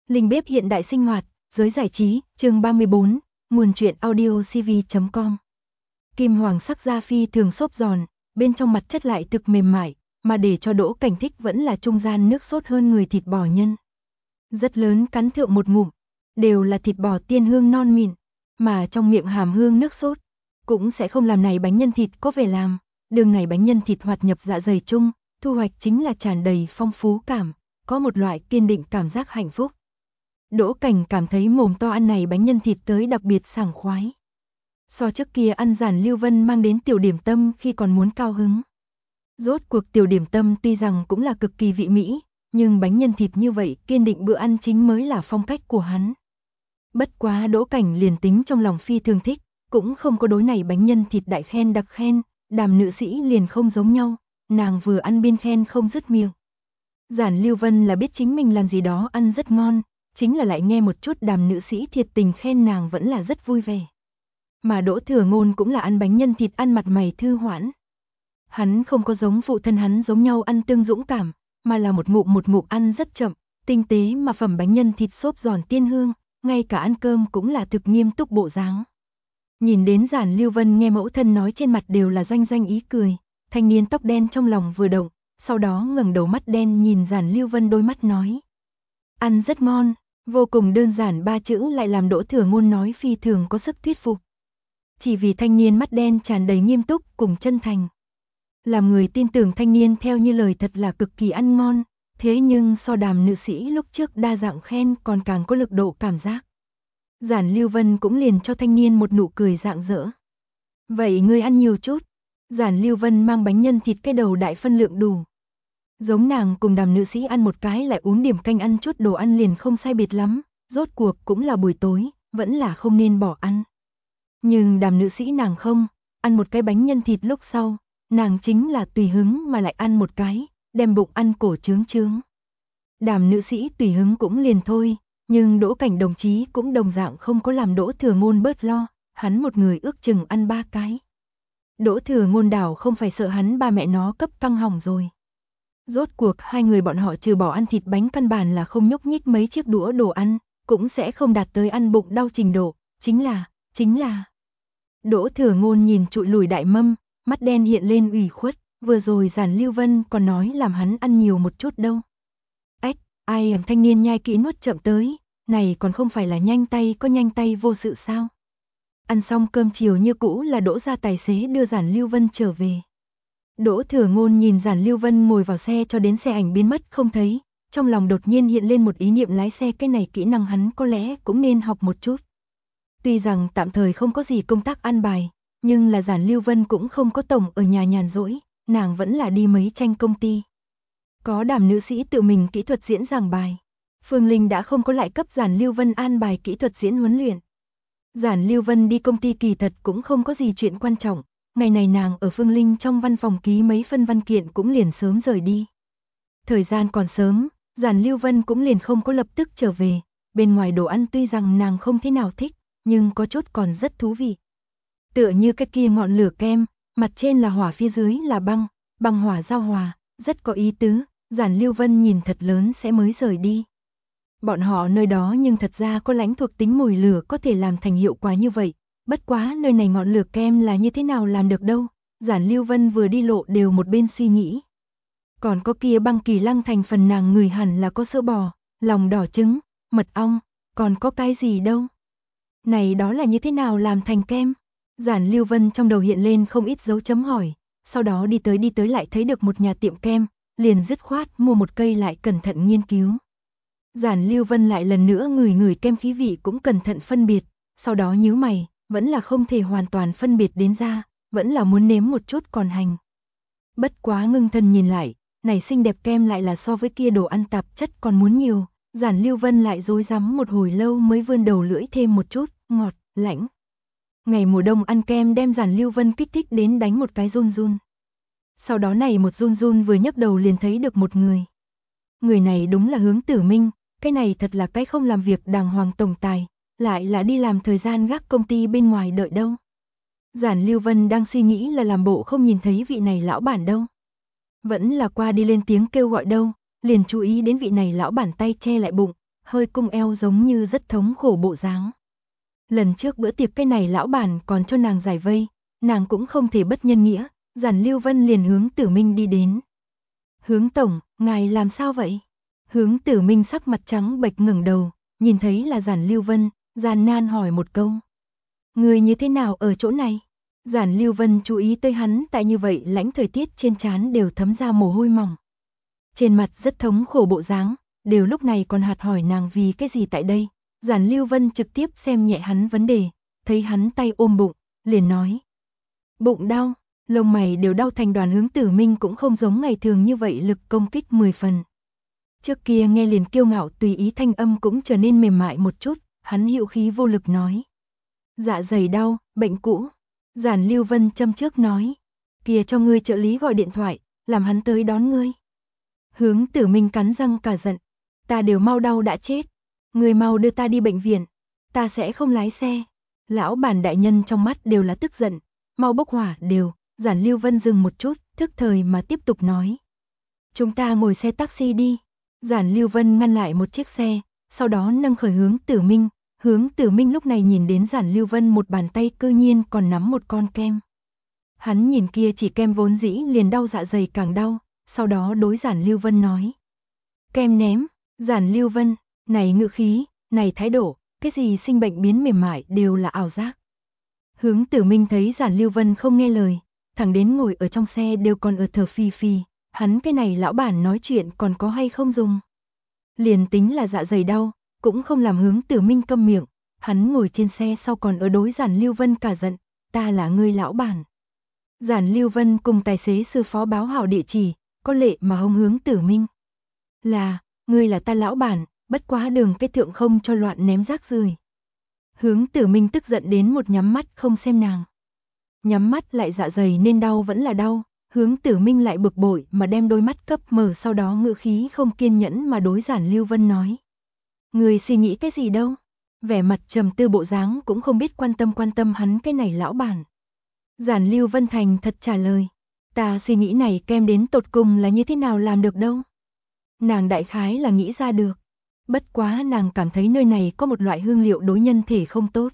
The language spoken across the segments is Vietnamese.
Linh bếp hiện đại sinh hoạt, giới giải trí, chương 34, nguồn truyện audio cv.com. Kim hoàng sắc da phi thường xốp giòn, bên trong mặt chất lại thực mềm mại, mà để cho Đỗ Cảnh thích vẫn là trung gian nước sốt hơn người thịt bò nhân. Rất lớn cắn thượng một ngụm, đều là thịt bò tiên hương non mịn, mà trong miệng hàm hương nước sốt, cũng sẽ không làm này bánh nhân thịt có vẻ làm, đường này bánh nhân thịt hoạt nhập dạ dày chung, thu hoạch chính là tràn đầy phong phú cảm, có một loại kiên định cảm giác hạnh phúc. Đỗ Cảnh cảm thấy mồm to ăn này bánh nhân thịt tới đặc biệt sảng khoái. So trước kia ăn Giản Lưu Vân mang đến tiểu điểm tâm khi còn muốn cao hứng. Rốt cuộc tiểu điểm tâm tuy rằng cũng là cực kỳ vị mỹ, nhưng bánh nhân thịt như vậy kiên định bữa ăn chính mới là phong cách của hắn. Bất quá Đỗ Cảnh liền tính trong lòng phi thường thích, cũng không có đối này bánh nhân thịt đại khen đặc khen, Đàm nữ sĩ liền không giống nhau, nàng vừa ăn biên khen không dứt miệng. Giản Lưu Vân là biết chính mình làm gì đó ăn rất ngon, chính là lại nghe một chút Đàm nữ sĩ thiệt tình khen nàng vẫn là rất vui vẻ. Mà Đỗ Thừa Ngôn cũng là ăn bánh nhân thịt ăn mặt mày thư hoãn. Hắn không có giống phụ thân hắn giống nhau ăn tương dũng cảm, mà là một ngụm ăn rất chậm, tinh tế mà phẩm bánh nhân thịt xốp giòn tiên hương, ngay cả ăn cơm cũng là thực nghiêm túc bộ dáng. Nhìn đến Giản Lưu Vân nghe mẫu thân nói trên mặt đều là doanh doanh ý cười, thanh niên tóc đen trong lòng vừa động, sau đó ngẩng đầu mắt đen nhìn Giản Lưu Vân đôi mắt nói. Ăn rất ngon, vô cùng đơn giản ba chữ lại làm Đỗ Thừa Ngôn nói phi thường có sức thuyết phục. Chỉ vì thanh niên mắt đen tràn đầy nghiêm túc cùng chân thành. Làm người tin tưởng thanh niên theo như lời thật là cực kỳ ăn ngon, thế nhưng so Đàm nữ sĩ lúc trước đa dạng khen còn càng có lực độ cảm giác. Giản Lưu Vân cũng liền cho thanh niên một nụ cười rạng rỡ. Vậy ngươi ăn nhiều chút. Giản Lưu Vân mang bánh nhân thịt cái đầu đại phân lượng đủ. Giống nàng cùng Đàm nữ sĩ ăn một cái lại uống điểm canh ăn chút đồ ăn liền không sai biệt lắm, rốt cuộc cũng là buổi tối, vẫn là không nên bỏ ăn. Nhưng Đàm nữ sĩ nàng không, ăn một cái bánh nhân thịt lúc sau, nàng chính là tùy hứng mà lại ăn một cái, đem bụng ăn cổ trướng trướng. Đàm nữ sĩ tùy hứng cũng liền thôi, nhưng Đỗ Cảnh đồng chí cũng đồng dạng không có làm Đỗ Thừa Ngôn bớt lo, hắn một người ước chừng ăn 3 cái. Đỗ Thừa Ngôn đảo không phải sợ hắn ba mẹ nó cấp căng hỏng rồi. Rốt cuộc hai người bọn họ trừ bỏ ăn thịt bánh căn bản là không nhúc nhích mấy chiếc đũa đồ ăn, cũng sẽ không đạt tới ăn bụng đau trình độ, chính là. Đỗ Thừa Ngôn nhìn trụi lùi đại mâm, mắt đen hiện lên ủy khuất, vừa rồi Giản Lưu Vân còn nói làm hắn ăn nhiều một chút đâu. Ách, ai thanh niên nhai kỹ nuốt chậm tới, này còn không phải là nhanh tay có nhanh tay vô sự sao. Ăn xong cơm chiều như cũ là Đỗ gia tài xế đưa Giản Lưu Vân trở về. Đỗ Thừa Ngôn nhìn Giản Lưu Vân ngồi vào xe cho đến xe ảnh biến mất không thấy, trong lòng đột nhiên hiện lên một ý niệm lái xe, cái này kỹ năng hắn có lẽ cũng nên học một chút. Tuy rằng tạm thời không có gì công tác an bài, nhưng là Giản Lưu Vân cũng không có tổng ở nhà nhàn rỗi, nàng vẫn là đi mấy tranh công ty. Có Đàm nữ sĩ tự mình kỹ thuật diễn giảng bài. Phương Linh đã không có lại cấp Giản Lưu Vân an bài kỹ thuật diễn huấn luyện. Giản Lưu Vân đi công ty kỳ thật cũng không có gì chuyện quan trọng, ngày này nàng ở Phương Linh trong văn phòng ký mấy phân văn kiện cũng liền sớm rời đi. Thời gian còn sớm, Giản Lưu Vân cũng liền không có lập tức trở về, bên ngoài đồ ăn tuy rằng nàng không thế nào thích, nhưng có chút còn rất thú vị. Tựa như cái kia ngọn lửa kem, mặt trên là hỏa phía dưới là băng, băng hỏa giao hòa, rất có ý tứ, Giản Lưu Vân nhìn thật lớn sẽ mới rời đi. Bọn họ nơi đó nhưng thật ra có lãnh thuộc tính mồi lửa có thể làm thành hiệu quả như vậy, bất quá nơi này ngọn lửa kem là như thế nào làm được đâu, Giản Lưu Vân vừa đi lộ đều một bên suy nghĩ. Còn có kia băng kỳ lăng thành phần nàng người hẳn là có sữa bò, lòng đỏ trứng, mật ong, còn có cái gì đâu. Này đó là như thế nào làm thành kem? Giản Lưu Vân trong đầu hiện lên không ít dấu chấm hỏi, sau đó đi tới lại thấy được một nhà tiệm kem, liền dứt khoát mua một cây lại cẩn thận nghiên cứu. Giản Lưu Vân lại lần nữa ngửi kem khí vị cũng cẩn thận phân biệt, sau đó nhíu mày, vẫn là không thể hoàn toàn phân biệt đến ra, vẫn là muốn nếm một chút còn hành. Bất quá ngưng thần nhìn lại, này xinh đẹp kem lại là so với kia đồ ăn tạp chất còn muốn nhiều, Giản Lưu Vân lại rối rắm một hồi lâu mới vươn đầu lưỡi thêm một chút, ngọt, lãnh. Ngày mùa đông ăn kem đem Giản Lưu Vân kích thích đến đánh một cái run run. Sau đó này một run run vừa nhấc đầu liền thấy được một người. Người này đúng là Hướng Tử Minh, cái này thật là cái không làm việc đàng hoàng tổng tài, lại là đi làm thời gian gác công ty bên ngoài đợi đâu. Giản Lưu Vân đang suy nghĩ là làm bộ không nhìn thấy vị này lão bản đâu. Vẫn là qua đi lên tiếng kêu gọi đâu, liền chú ý đến vị này lão bản tay che lại bụng, hơi cung eo giống như rất thống khổ bộ dáng. Lần trước bữa tiệc cái này lão bản còn cho nàng giải vây, nàng cũng không thể bất nhân nghĩa, Giản Lưu Vân liền hướng Tử Minh đi đến. Hướng tổng, ngài làm sao vậy? Hướng Tử Minh sắc mặt trắng bệch ngẩng đầu, nhìn thấy là Giản Lưu Vân, gian nan hỏi một câu. Người như thế nào ở chỗ này? Giản Lưu Vân chú ý tới hắn tại như vậy lãnh thời tiết trên trán đều thấm ra mồ hôi mỏng. Trên mặt rất thống khổ bộ dáng, đều lúc này còn hạt hỏi nàng vì cái gì tại đây. Giản Lưu Vân trực tiếp xem nhẹ hắn vấn đề, thấy hắn tay ôm bụng, liền nói. Bụng đau, lông mày đều đau thành đoàn. Hướng Tử Minh cũng không giống ngày thường như vậy lực công kích 10 phần. Trước kia nghe liền kiêu ngạo tùy ý thanh âm cũng trở nên mềm mại một chút, hắn hữu khí vô lực nói. Dạ dày đau, bệnh cũ. Giản Lưu Vân châm trước nói. Kìa cho ngươi trợ lý gọi điện thoại, làm hắn tới đón ngươi. Hướng Tử Minh cắn răng cả giận. Ta đều mau đau đã chết. Người mau đưa ta đi bệnh viện. Ta sẽ không lái xe. Lão bản đại nhân trong mắt đều là tức giận. Mau bốc hỏa đều. Giản Lưu Vân dừng một chút, thức thời mà tiếp tục nói. Chúng ta ngồi xe taxi đi. Giản Lưu Vân ngăn lại một chiếc xe, sau đó nâng khởi Hướng Tử Minh. Hướng Tử Minh lúc này nhìn đến Giản Lưu Vân một bàn tay cư nhiên còn nắm một con kem. Hắn nhìn kia chỉ kem vốn dĩ liền đau dạ dày càng đau, sau đó đối Giản Lưu Vân nói. Kem ném. Giản Lưu Vân, này ngữ khí, này thái độ, cái gì sinh bệnh biến mềm mại đều là ảo giác. Hướng Tử Minh thấy Giản Lưu Vân không nghe lời, thẳng đến ngồi ở trong xe đều còn ở thở phì phì, hắn cái này lão bản nói chuyện còn có hay không dùng. Liền tính là dạ dày đau, cũng không làm Hướng Tử Minh câm miệng, hắn ngồi trên xe sau còn ở đối Giản Lưu Vân cả giận, ta là ngươi lão bản. Giản Lưu Vân cùng tài xế sư phó báo hảo địa chỉ, có lệ mà hông Hướng Tử Minh. Là, ngươi là ta lão bản, bất quá đường cái thượng không cho loạn ném rác rưởi. Hướng Tử Minh tức giận đến một nhắm mắt không xem nàng. Nhắm mắt lại dạ dày nên đau vẫn là đau, Hướng Tử Minh lại bực bội mà đem đôi mắt cấp mở, sau đó ngữ khí không kiên nhẫn mà đối Giản Lưu Vân nói. Người suy nghĩ cái gì đâu? Vẻ mặt trầm tư bộ dáng cũng không biết quan tâm hắn cái này lão bản. Giản Lưu Vân thành thật trả lời. Ta suy nghĩ này kem đến tột cùng là như thế nào làm được đâu. Nàng đại khái là nghĩ ra được. Bất quá nàng cảm thấy nơi này có một loại hương liệu đối nhân thể không tốt.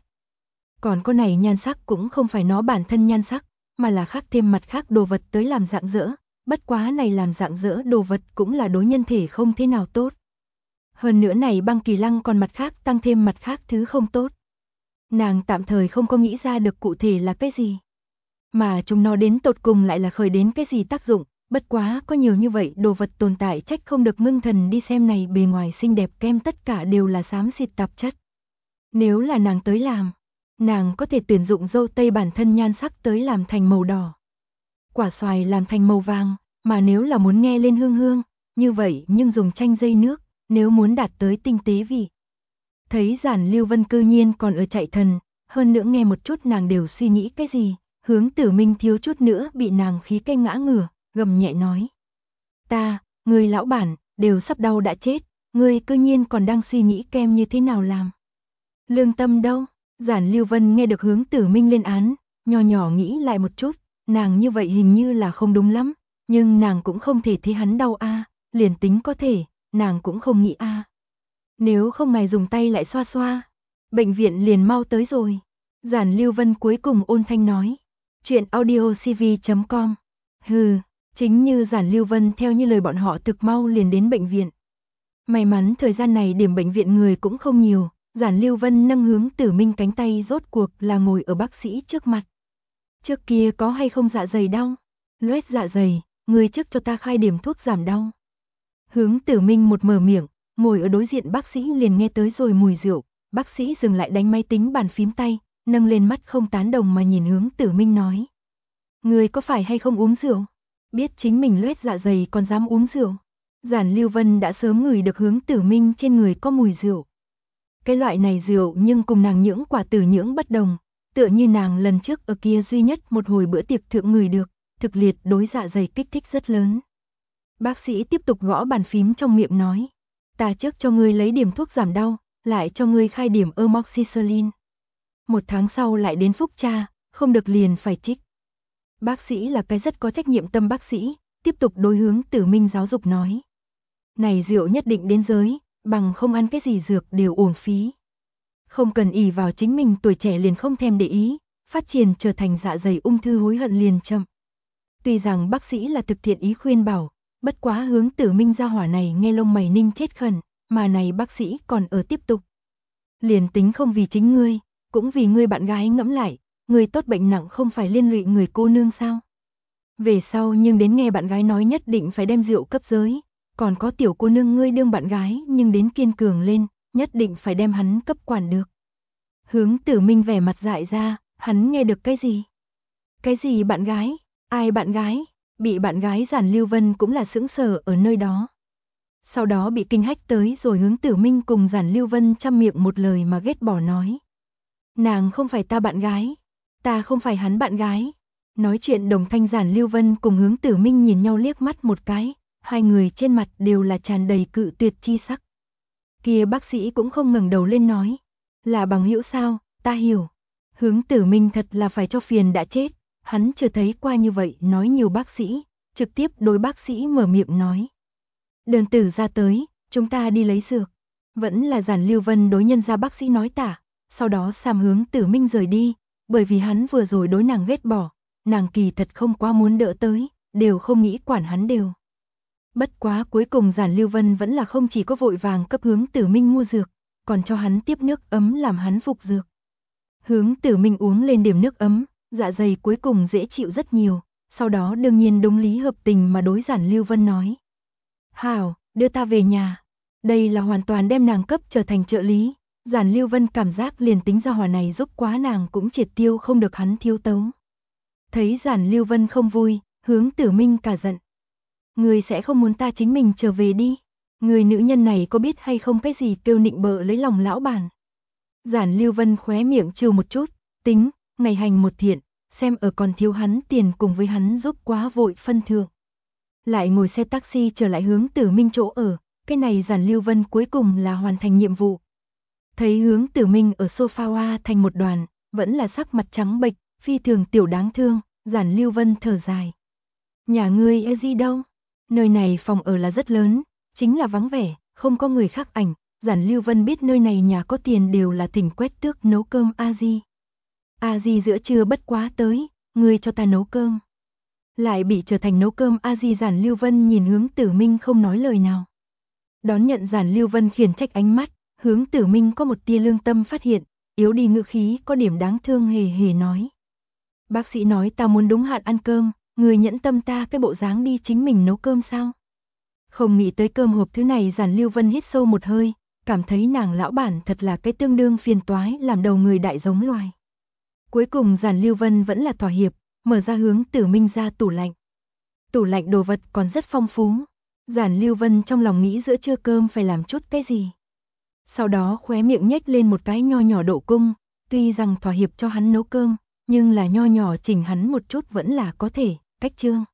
Còn con này nhan sắc cũng không phải nó bản thân nhan sắc, mà là khác thêm mặt khác đồ vật tới làm rạng rỡ. Bất quá này làm rạng rỡ đồ vật cũng là đối nhân thể không thế nào tốt. Hơn nữa này băng kỳ lăng còn mặt khác tăng thêm mặt khác thứ không tốt. Nàng tạm thời không có nghĩ ra được cụ thể là cái gì. Mà chúng nó đến tột cùng lại là khởi đến cái gì tác dụng. Bất quá có nhiều như vậy đồ vật tồn tại, trách không được ngưng thần đi xem này bề ngoài xinh đẹp kem tất cả đều là xám xịt tạp chất. Nếu là nàng tới làm, nàng có thể tuyển dụng dâu tây bản thân nhan sắc tới làm thành màu đỏ. Quả xoài làm thành màu vàng, mà nếu là muốn nghe lên hương hương, như vậy nhưng dùng chanh dây nước, nếu muốn đạt tới tinh tế vị. Thấy Giản Lưu Vân cư nhiên còn ở chạy thần, hơn nữa nghe một chút nàng đều suy nghĩ cái gì, Hướng Tử Minh thiếu chút nữa bị nàng khí cây ngã ngửa, gầm nhẹ nói. Ngươi lão bản, đều sắp đau đã chết, ngươi cư nhiên còn đang suy nghĩ kem như thế nào làm. Lương tâm đâu? Giản Lưu Vân nghe được Hướng Tử Minh lên án, nhỏ nhỏ nghĩ lại một chút, nàng như vậy hình như là không đúng lắm, nhưng nàng cũng không thể thấy hắn đau a, liền tính có thể, nàng cũng không nghĩ a. Nếu không ngài dùng tay lại xoa xoa, bệnh viện liền mau tới rồi. Giản Lưu Vân cuối cùng ôn thanh nói. Chuyện audiocv.com. Hừ, chính như Giản Lưu Vân theo như lời bọn họ thực mau liền đến bệnh viện. May mắn thời gian này điểm bệnh viện người cũng không nhiều, Giản Lưu Vân nâng Hướng Tử Minh cánh tay rốt cuộc là ngồi ở bác sĩ trước mặt. Trước kia có hay không dạ dày đau? Loét dạ dày, người trước cho ta khai điểm thuốc giảm đau. Hướng Tử Minh một mở miệng, ngồi ở đối diện bác sĩ liền nghe tới rồi mùi rượu, bác sĩ dừng lại đánh máy tính bàn phím tay, nâng lên mắt không tán đồng mà nhìn Hướng Tử Minh nói. Người có phải hay không uống rượu? Biết chính mình loét dạ dày còn dám uống rượu. Giản Lưu Vân đã sớm ngửi được Hướng Tử Minh trên người có mùi rượu. Cái loại này rượu nhưng cùng nàng nhưỡng quả tử nhưỡng bất đồng, tựa như nàng lần trước ở kia duy nhất một hồi bữa tiệc thượng ngửi được, thực liệt đối dạ dày kích thích rất lớn. Bác sĩ tiếp tục gõ bàn phím trong miệng nói. Ta trước cho ngươi lấy điểm thuốc giảm đau, lại cho ngươi khai điểm amoxicillin. 1 tháng sau lại đến phúc tra, không được liền phải trích. Bác sĩ là cái rất có trách nhiệm tâm bác sĩ, tiếp tục đối Hướng Tử Minh giáo dục nói. Này rượu nhất định đến giới, bằng không ăn cái gì dược đều uổng phí. Không cần ỷ vào chính mình tuổi trẻ liền không thèm để ý, phát triển trở thành dạ dày ung thư hối hận liền chậm. Tuy rằng bác sĩ là thực thiện ý khuyên bảo, bất quá Hướng Tử Minh gia hỏa này nghe lông mày ninh chết khẩn, mà này bác sĩ còn ở tiếp tục. Liền tính không vì chính ngươi, cũng vì ngươi bạn gái ngẫm lại, người tốt bệnh nặng không phải liên lụy người cô nương sao? Về sau nhưng đến nghe bạn gái nói nhất định phải đem rượu cấp giới, còn có tiểu cô nương ngươi đương bạn gái nhưng đến kiên cường lên, nhất định phải đem hắn cấp quản được. Hướng Tử Minh vẻ mặt dại ra, hắn nghe được cái gì? Cái gì bạn gái? Ai bạn gái? Bị bạn gái Giản Lưu Vân cũng là sững sờ ở nơi đó. Sau đó bị kinh hách tới rồi Hướng Tử Minh cùng Giản Lưu Vân trăm miệng một lời mà ghét bỏ nói. Nàng không phải ta bạn gái, ta không phải hắn bạn gái. Nói chuyện đồng thanh Giản Lưu Vân cùng Hướng Tử Minh nhìn nhau liếc mắt một cái, hai người trên mặt đều là tràn đầy cự tuyệt chi sắc. Kia bác sĩ cũng không ngẩng đầu lên nói, là bằng hữu sao, ta hiểu. Hướng Tử Minh thật là phải cho phiền đã chết, hắn chưa thấy qua như vậy nói nhiều bác sĩ, trực tiếp đối bác sĩ mở miệng nói. Đơn tử ra tới, chúng ta đi lấy dược. Vẫn là Giản Lưu Vân đối nhân gia bác sĩ nói tả, sau đó Sam Hướng Tử Minh rời đi, bởi vì hắn vừa rồi đối nàng ghét bỏ, nàng kỳ thật không quá muốn đỡ tới, đều không nghĩ quản hắn đều. Bất quá cuối cùng Giản Lưu Vân vẫn là không chỉ có vội vàng cấp Hướng Tử Minh mua dược, còn cho hắn tiếp nước ấm làm hắn phục dược. Hướng Tử Minh uống lên điểm nước ấm, dạ dày cuối cùng dễ chịu rất nhiều, sau đó đương nhiên đúng lý hợp tình mà đối Giản Lưu Vân nói. Hảo, đưa ta về nhà. Đây là hoàn toàn đem nàng cấp trở thành trợ lý. Giản Lưu Vân cảm giác liền tính gia hỏa này giúp quá nàng cũng triệt tiêu không được hắn thiếu tấu. Thấy Giản Lưu Vân không vui, Hướng Tử Minh cả giận. Người sẽ không muốn ta chính mình trở về đi. Người nữ nhân này có biết hay không cái gì kêu nịnh bợ lấy lòng lão bản. Giản Lưu Vân khóe miệng trừ một chút, tính, ngày hành một thiện, xem ở còn thiếu hắn tiền cùng với hắn giúp quá vội phân thượng. Lại ngồi xe taxi trở lại Hướng Tử Minh chỗ ở, cái này Giản Lưu Vân cuối cùng là hoàn thành nhiệm vụ. Thấy Hướng Tử Minh ở sofa hoa thành một đoàn, vẫn là sắc mặt trắng bệch, phi thường tiểu đáng thương, Giản Lưu Vân thở dài. Nhà ngươi ở gì đâu? Nơi này phòng ở là rất lớn, chính là vắng vẻ, không có người khác ảnh. Giản Lưu Vân biết nơi này nhà có tiền đều là thỉnh quét tước nấu cơm A-di. A-di giữa trưa bất quá tới, ngươi cho ta nấu cơm. Lại bị trở thành nấu cơm A-di. Giản Lưu Vân nhìn Hướng Tử Minh không nói lời nào. Đón nhận Giản Lưu Vân khiển trách ánh mắt, Hướng Tử Minh có một tia lương tâm phát hiện, yếu đi ngữ khí có điểm đáng thương hề hề nói. Bác sĩ nói ta muốn đúng hạn ăn cơm, người nhẫn tâm ta cái bộ dáng đi chính mình nấu cơm sao? Không nghĩ tới cơm hộp thứ này. Giản Lưu Vân hít sâu một hơi, cảm thấy nàng lão bản thật là cái tương đương phiền toái làm đầu người đại giống loài. Cuối cùng Giản Lưu Vân vẫn là thỏa hiệp, mở ra Hướng Tử Minh ra tủ lạnh. Tủ lạnh đồ vật còn rất phong phú. Giản Lưu Vân trong lòng nghĩ giữa trưa cơm phải làm chút cái gì. Sau đó khóe miệng nhếch lên một cái nho nhỏ độ cung, tuy rằng thỏa hiệp cho hắn nấu cơm, nhưng là nho nhỏ chỉnh hắn một chút vẫn là có thể, cách chương.